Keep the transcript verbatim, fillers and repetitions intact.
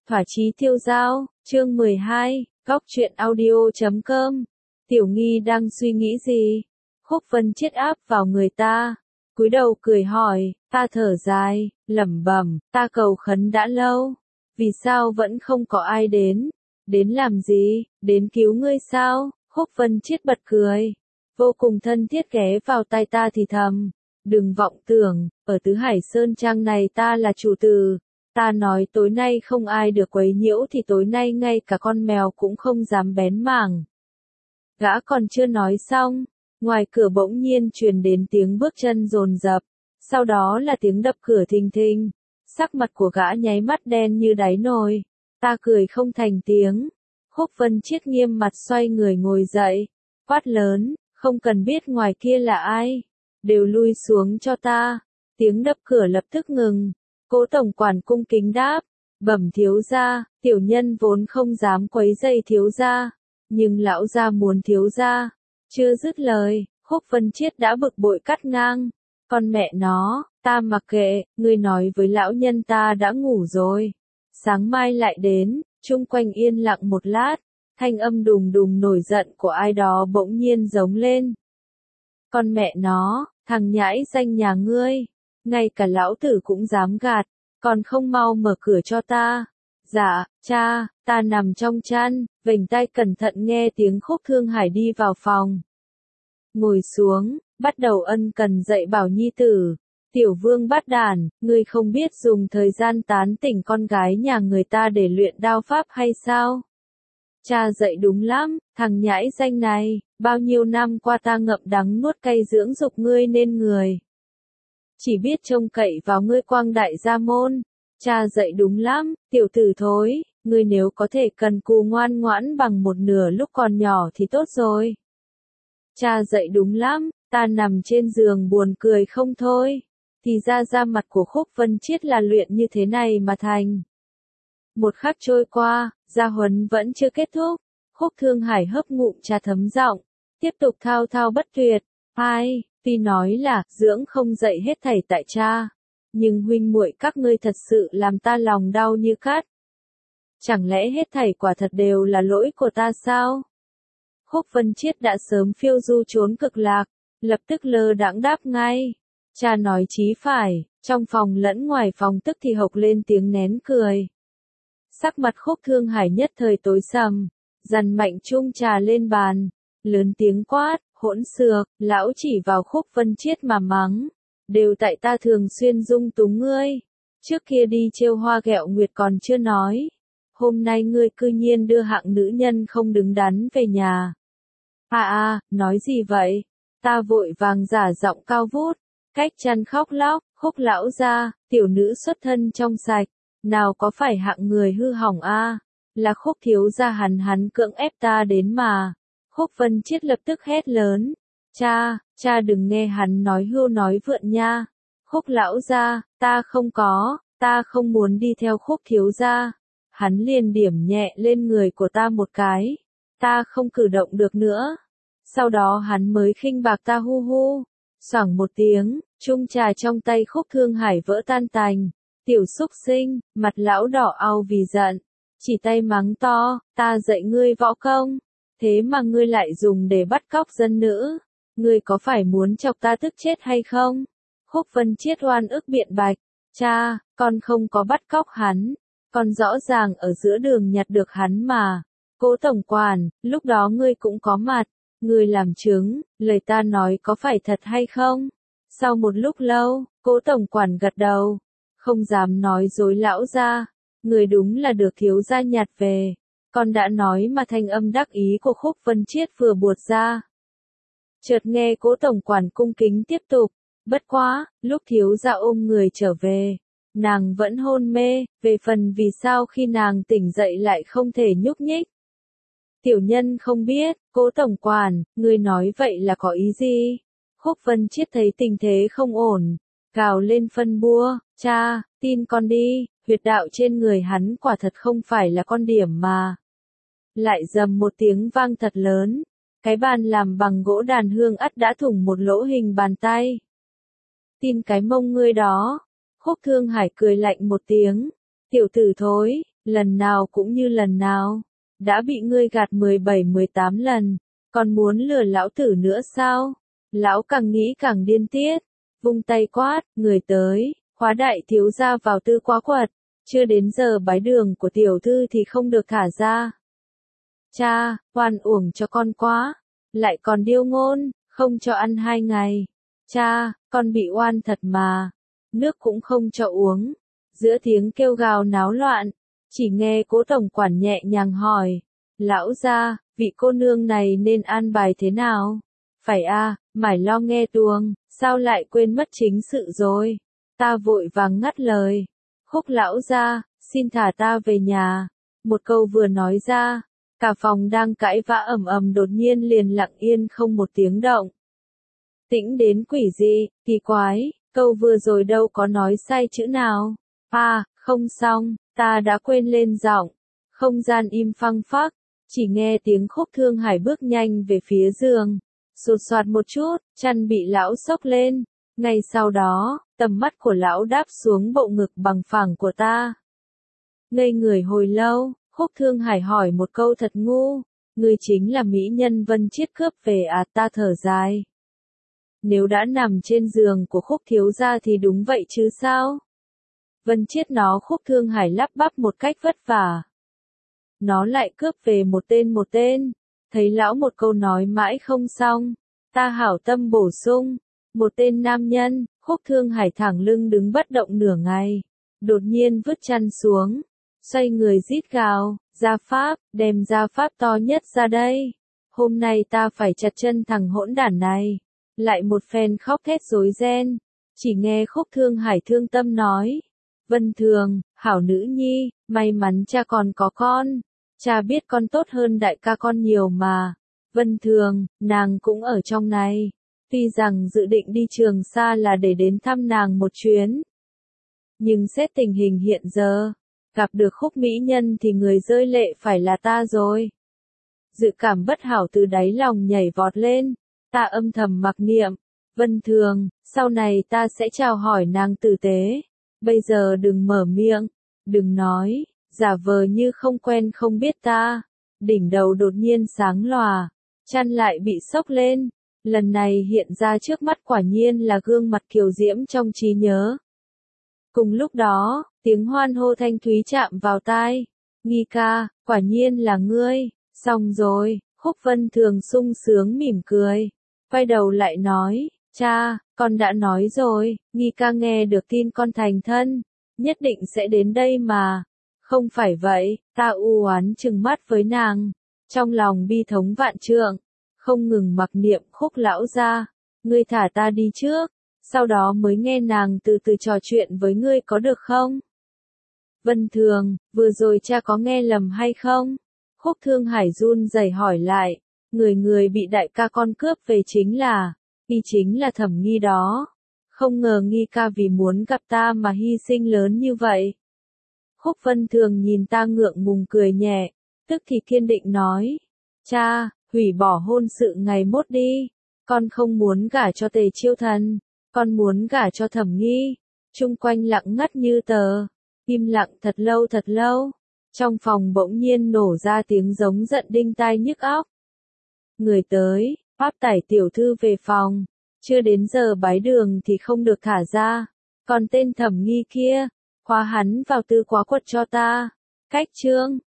Thỏa chí tiêu dao, chương mười hai, góc truyện audio chấm com. Tiểu Nghi đang suy nghĩ gì? Khúc Vân Chiết áp vào người ta, cúi đầu cười hỏi, ta thở dài, lẩm bẩm, ta cầu khấn đã lâu, vì sao vẫn không có ai đến? Đến làm gì? Đến cứu ngươi sao? Khúc Vân Chiết bật cười, vô cùng thân thiết ghé vào tai ta thì thầm, đừng vọng tưởng, ở Tứ Hải Sơn Trang này ta là chủ tử. Ta nói tối nay không ai được quấy nhiễu thì tối nay ngay cả con mèo cũng không dám bén mảng. Gã còn chưa nói xong, ngoài cửa bỗng nhiên truyền đến tiếng bước chân dồn dập, sau đó là tiếng đập cửa thình thình, sắc mặt của gã nháy mắt đen như đáy nồi. Ta cười không thành tiếng. Khúc Vân Chiết nghiêm mặt xoay người ngồi dậy, quát lớn, không cần biết ngoài kia là ai, đều lui xuống cho ta. Tiếng đập cửa lập tức ngừng. Cố tổng quản cung kính đáp, bẩm thiếu gia, tiểu nhân vốn không dám quấy rầy thiếu gia, nhưng lão gia muốn thiếu gia. Chưa dứt lời, Khúc Vân Chiết đã bực bội cắt ngang, con mẹ nó, ta mặc kệ, ngươi nói với lão nhân ta đã ngủ rồi, sáng mai lại đến. Chung quanh yên lặng một lát, thanh âm đùng đùng nổi giận của ai đó bỗng nhiên giống lên. Con mẹ nó, thằng nhãi danh nhà ngươi, ngay cả lão tử cũng dám gạt, còn không mau mở cửa cho ta. Dạ, cha, ta nằm trong chăn, vểnh tai cẩn thận nghe tiếng Khúc Thương Hải đi vào phòng. Ngồi xuống, bắt đầu ân cần dạy bảo nhi tử. Tiểu vương bát đản, ngươi không biết dùng thời gian tán tỉnh con gái nhà người ta để luyện đao pháp hay sao? Cha dạy đúng lắm, thằng nhãi danh này, bao nhiêu năm qua ta ngậm đắng nuốt cay dưỡng dục ngươi nên người. Chỉ biết trông cậy vào ngươi quang đại gia môn. Cha dạy đúng lắm, tiểu tử thối, ngươi nếu có thể cần cù ngoan ngoãn bằng một nửa lúc còn nhỏ thì tốt rồi. Cha dạy đúng lắm, ta nằm trên giường buồn cười không thôi. Thì ra da mặt của Khúc Vân Chiết là luyện như thế này mà thành. Một khắc trôi qua, gia huấn vẫn chưa kết thúc. Khúc Thương Hải hấp ngụm trà thấm giọng, tiếp tục thao thao bất tuyệt. Ai, tuy nói là dưỡng không dậy hết thảy tại cha, nhưng huynh muội các ngươi thật sự làm ta lòng đau như cắt. Chẳng lẽ hết thảy quả thật đều là lỗi của ta sao? Khúc Vân Chiết đã sớm phiêu du trốn cực lạc, lập tức lơ đãng đáp ngay. Cha nói chí phải, trong phòng lẫn ngoài phòng tức thì hộc lên tiếng nén cười. Sắc mặt Khúc Thương Hải nhất thời tối sầm, dằn mạnh chung trà lên bàn, lớn tiếng quát, hỗn xược, lão chỉ vào Khúc Vân Chiết mà mắng. Đều tại ta thường xuyên dung túng ngươi, trước kia đi trêu hoa ghẹo nguyệt còn chưa nói. Hôm nay ngươi cư nhiên đưa hạng nữ nhân không đứng đắn về nhà. À à, nói gì vậy? Ta vội vàng giả giọng cao vút, cách chăn khóc lóc, Khúc lão gia, tiểu nữ xuất thân trong sạch, nào có phải hạng người hư hỏng a? À? Là Khúc thiếu gia hắn hắn cưỡng ép ta đến mà. Khúc Vân Chiết lập tức hét lớn, cha, cha đừng nghe hắn nói hưu nói vượn nha. Khúc lão gia, ta không có, ta không muốn đi theo Khúc thiếu gia. Hắn liền điểm nhẹ lên người của ta một cái, ta không cử động được nữa. Sau đó hắn mới khinh bạc ta hu hu. Xoảng một tiếng, chung trà trong tay Khúc Thương Hải vỡ tan tành. Tiểu xúc sinh, mặt lão đỏ au vì giận, chỉ tay mắng to, ta dạy ngươi võ công, thế mà ngươi lại dùng để bắt cóc dân nữ. Ngươi có phải muốn chọc ta tức chết hay không? Khúc Vân Chiết oan ức biện bạch, cha, con không có bắt cóc hắn, con rõ ràng ở giữa đường nhặt được hắn mà. Cố tổng quản, lúc đó ngươi cũng có mặt, ngươi làm chứng, lời ta nói có phải thật hay không? Sau một lúc lâu, Cố tổng quản gật đầu, không dám nói dối lão gia, người đúng là được thiếu gia nhặt về. Con đã nói mà. Thanh âm đắc ý của Khúc Vân Chiết vừa buột ra. Chợt nghe Cố tổng quản cung kính tiếp tục, bất quá, lúc thiếu gia ôm người trở về, nàng vẫn hôn mê, về phần vì sao khi nàng tỉnh dậy lại không thể nhúc nhích. Tiểu nhân không biết, Cố tổng quản, ngươi nói vậy là có ý gì? Khúc Vân Chiết thấy tình thế không ổn, gào lên phân bua, cha, tin con đi, huyệt đạo trên người hắn quả thật không phải là con điểm mà. Lại dầm một tiếng vang thật lớn, cái bàn làm bằng gỗ đàn hương ắt đã thủng một lỗ hình bàn tay. Tin cái mông ngươi đó. Khúc Thương Hải cười lạnh một tiếng, tiểu tử thối, lần nào cũng như lần nào, đã bị ngươi gạt mười bảy mười tám lần, còn muốn lừa lão tử nữa sao? Lão càng nghĩ càng điên tiết, vung tay quát, người tới, khóa đại thiếu gia vào tư quá quật, chưa đến giờ bái đường của tiểu thư thì không được thả ra. Cha, oan uổng cho con quá, lại còn điêu ngôn, không cho ăn hai ngày. Cha, con bị oan thật mà, nước cũng không cho uống. Giữa tiếng kêu gào náo loạn, chỉ nghe Cố tổng quản nhẹ nhàng hỏi, lão gia, vị cô nương này nên an bài thế nào? Phải a, mải lo nghe tuồng, sao lại quên mất chính sự rồi? Ta vội vàng ngắt lời. Khúc lão gia, xin thả ta về nhà. Một câu vừa nói ra, cả phòng đang cãi vã ầm ầm đột nhiên liền lặng yên không một tiếng động. Tĩnh đến quỷ dị, kỳ quái, câu vừa rồi đâu có nói sai chữ nào. À, không xong, ta đã quên lên giọng. Không gian im phăng phắc, chỉ nghe tiếng Khúc Thương Hải bước nhanh về phía giường. Sột soạt một chút, chăn bị lão xốc lên. Ngay sau đó, tầm mắt của lão đáp xuống bộ ngực bằng phẳng của ta. Ngây người hồi lâu, Khúc Thương Hải hỏi một câu thật ngu. Ngươi chính là mỹ nhân Vân Chiết cướp về à? Ta thở dài. Nếu đã nằm trên giường của Khúc thiếu gia thì đúng vậy chứ sao? Vân Chiết nó Khúc Thương Hải lắp bắp một cách vất vả. Nó lại cướp về một tên một tên. Thấy lão một câu nói mãi không xong. Ta hảo tâm bổ sung. Một tên nam nhân, Khúc Thương Hải thẳng lưng đứng bất động nửa ngày. Đột nhiên vứt chăn xuống. Xoay người rít gào, gia pháp, đem gia pháp to nhất ra đây. Hôm nay ta phải chặt chân thằng hỗn đản này. Lại một phen khóc thét rối ren. Chỉ nghe Khúc Thương Hải thương tâm nói. Vân Thường, hảo nữ nhi, may mắn cha còn có con. Cha biết con tốt hơn đại ca con nhiều mà. Vân Thường, nàng cũng ở trong này. Tuy rằng dự định đi Trường Sa là để đến thăm nàng một chuyến. Nhưng xét tình hình hiện giờ, gặp được Khúc mỹ nhân thì người rơi lệ phải là ta rồi. Dự cảm bất hảo từ đáy lòng nhảy vọt lên. Ta âm thầm mặc niệm. Vân Thường, sau này ta sẽ chào hỏi nàng tử tế. Bây giờ đừng mở miệng, đừng nói, giả vờ như không quen không biết ta. Đỉnh đầu đột nhiên sáng lòa, chăn lại bị xốc lên. Lần này hiện ra trước mắt quả nhiên là gương mặt kiều diễm trong trí nhớ. Cùng lúc đó, tiếng hoan hô thanh thúy chạm vào tai. Nghi ca, quả nhiên là ngươi, xong rồi. Khúc Vân Thường sung sướng mỉm cười, quay đầu lại nói, cha, con đã nói rồi, Nghi ca nghe được tin con thành thân, nhất định sẽ đến đây mà. Không phải vậy, ta u oán trừng mắt với nàng, trong lòng bi thống vạn trượng, không ngừng mặc niệm Khúc lão gia, ngươi thả ta đi trước, sau đó mới nghe nàng từ từ trò chuyện với ngươi có được không? Vân Thường, vừa rồi cha có nghe lầm hay không? Khúc Thương Hải run rẩy hỏi lại, người người bị đại ca con cướp về chính là, y chính là Thẩm Nghi đó. Không ngờ Nghi ca vì muốn gặp ta mà hy sinh lớn như vậy. Khúc Vân Thường nhìn ta ngượng ngùng cười nhẹ, tức thì kiên định nói, cha, hủy bỏ hôn sự ngày mốt đi, con không muốn gả cho Tề Chiêu Thần, con muốn gả cho Thẩm Nghi. Chung quanh lặng ngắt như tờ, im lặng thật lâu thật lâu. Trong phòng bỗng nhiên nổ ra tiếng giống giận đinh tai nhức óc. Người tới, Pháp tải tiểu thư về phòng, chưa đến giờ bái đường thì không được thả ra. Còn tên Thẩm Nghi kia, khóa hắn vào tư quá quật cho ta. Cách chương